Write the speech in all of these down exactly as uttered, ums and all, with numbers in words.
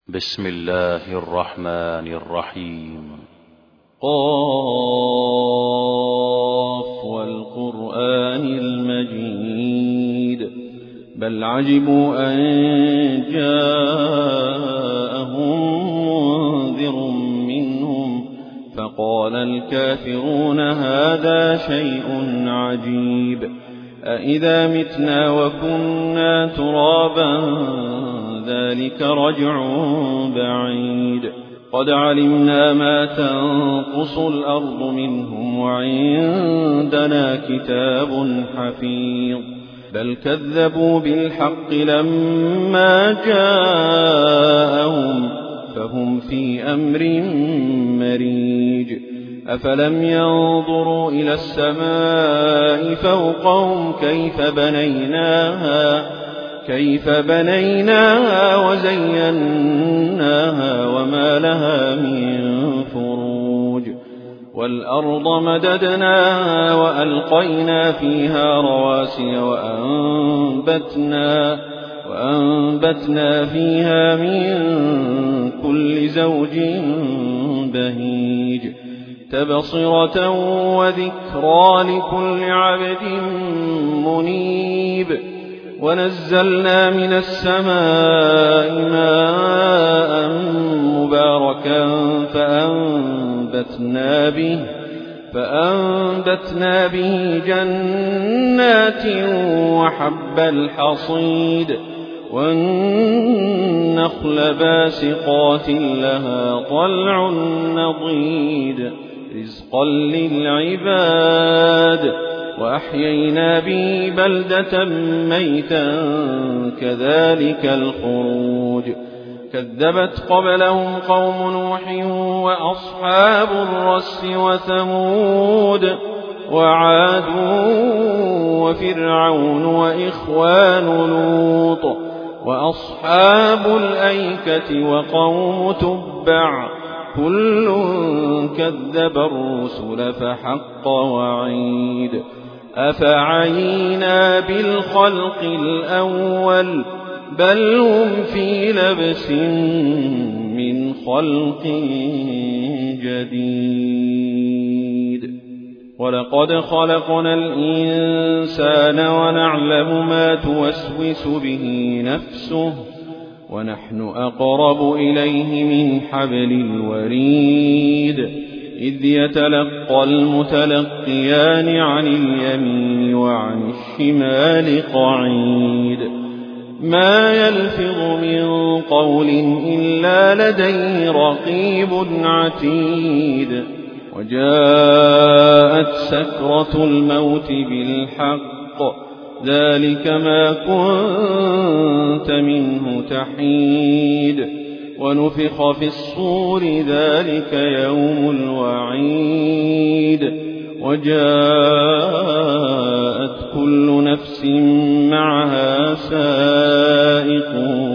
بسم الله الرحمن الرحيم. قاف والقرآن المجيد بل عجبوا أن جاءهم منذر منهم فقال الكافرون هذا شيء عجيب أإذا متنا وكنا ترابا ذلك رجع بعيد قد علمنا ما تنقص الأرض منهم وعندنا كتاب حفيظ بل كذبوا بالحق لما جاءهم فهم في أمر مريج أفلم ينظروا إلى السماء فوقهم كيف بنيناها كيف بنيناها وزيناها وما لها من فروج والأرض مددناها وألقينا فيها رواسي وأنبتنا, وأنبتنا فيها من كل زوج بهيج تبصرة وذكرى لكل عبد منيب ونزلنا من السماء ماء مباركا فأنبتنا به, فأنبتنا به جنات وحب الحصيد والنخل باسقات لها طلع نضيد رزقا للعباد وأحيينا به بلدة ميتا كذلك الخروج كذبت قبلهم قوم نوح وأصحاب الرس وثمود وعاد وفرعون وإخوان لوط وأصحاب الأيكة وقوم تبع كل كذب الرسل فحق وعيد أفعينا بالخلق الأول بل هم في لبس من خلق جديد ولقد خلقنا الإنسان ونعلم ما توسوس به نفسه ونحن أقرب إليه من حبل الوريد إذ يتلقى المتلقيان عن اليمين وعن الشمال قعيد ما يلفظ من قول إلا لديه رقيب عتيد وجاءت سكرة الموت بالحق ذلك ما كنت منه تحيد ونفخ في الصور ذلك يوم الوعيد وجاءت كل نفس معها سائق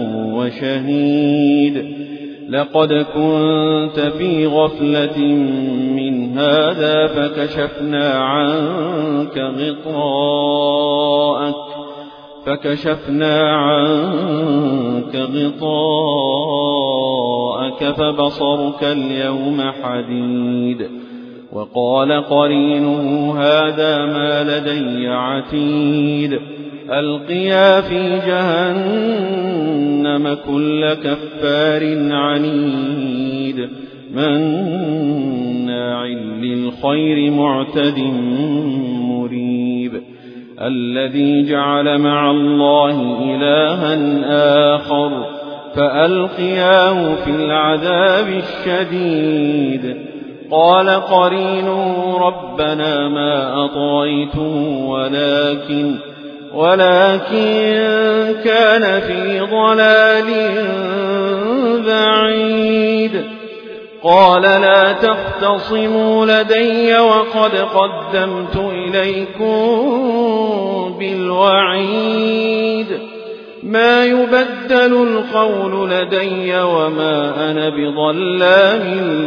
وشهيد لقد كنت في غفلة من هذا فكشفنا عنك غطاءك فكشفنا عنك غطاءك فبصرك اليوم حديد وقال قرينه هذا ما لدي عتيد ألقيا في جهنم كل كفار عنيد مناع للخير معتد مريب الذي جعل مع الله إلها آخر فألقياه في العذاب الشديد قال قرينه ربنا ما أطغيته ولكن ولكن كان في ضلال بعيد قال لا تختصموا لدي وقد قدمت إليكم بالوعيد ما يبدل القول لدي وما أنا بظلام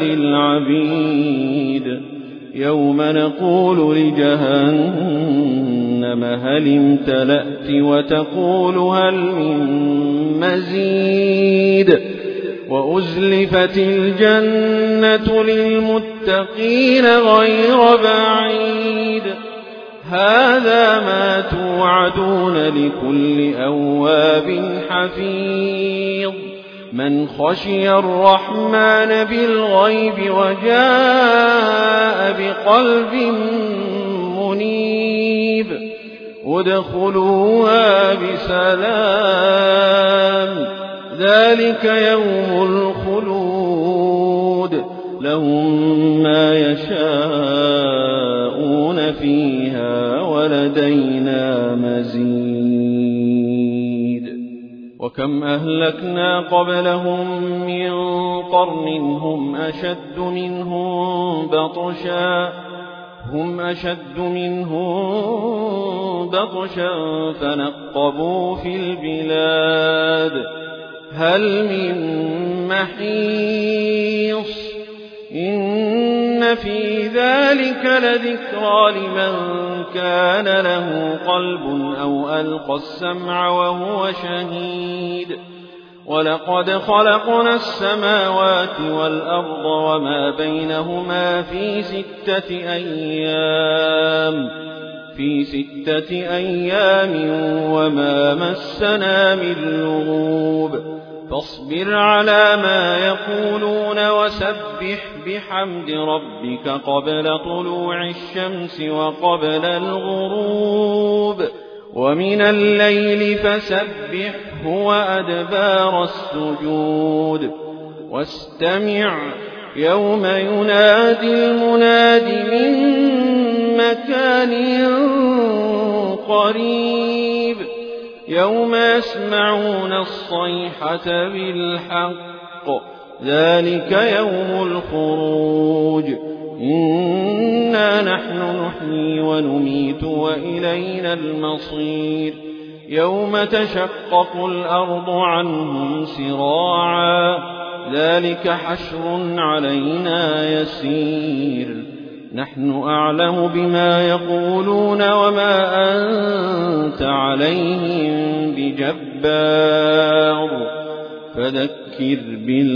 للعبيد يوم نقول لجهنم هل امتلأت وتقول هل من مزيد وأزلفت الجنة للمتقين غير بعيد هذا ما توعدون لكل أواب حفيظ من خشي الرحمن بالغيب وجاء بقلب منيب ادخلوها بسلام ذلك يوم الخلود لهم ما يشاءون فيها ولدينا مزيد وكم أهلكنا قبلهم من قرن هم أشد منهم بطشا هم أشد منهم بطشا فنقبوا في البلاد هل من محيص إن في ذلك لذكرى لمن كان له قلب أو ألقى السمع وهو شهيد ولقد خلقنا السماوات والأرض وما بينهما في ستة أيام في ستة أيام وما مسنا من لغوب فاصبر على ما يقولون وسبح بحمد ربك قبل طلوع الشمس وقبل الغروب ومن الليل فسبحه وأدبار السجود واستمع يوم ينادي المناد من مكان قريب يوم يسمعون الصيحة بالحق ذلك يوم الخروج إنا نحن نحيي ونميت وإلينا المصير يوم تشقق الأرض عنهم سراعا ذلك حشر علينا يسير نحن أعلم بما يقولون وما أنت عليهم بجبار فذكر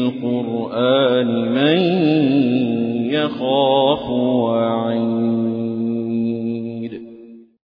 بالقرآن من يخاف وعيد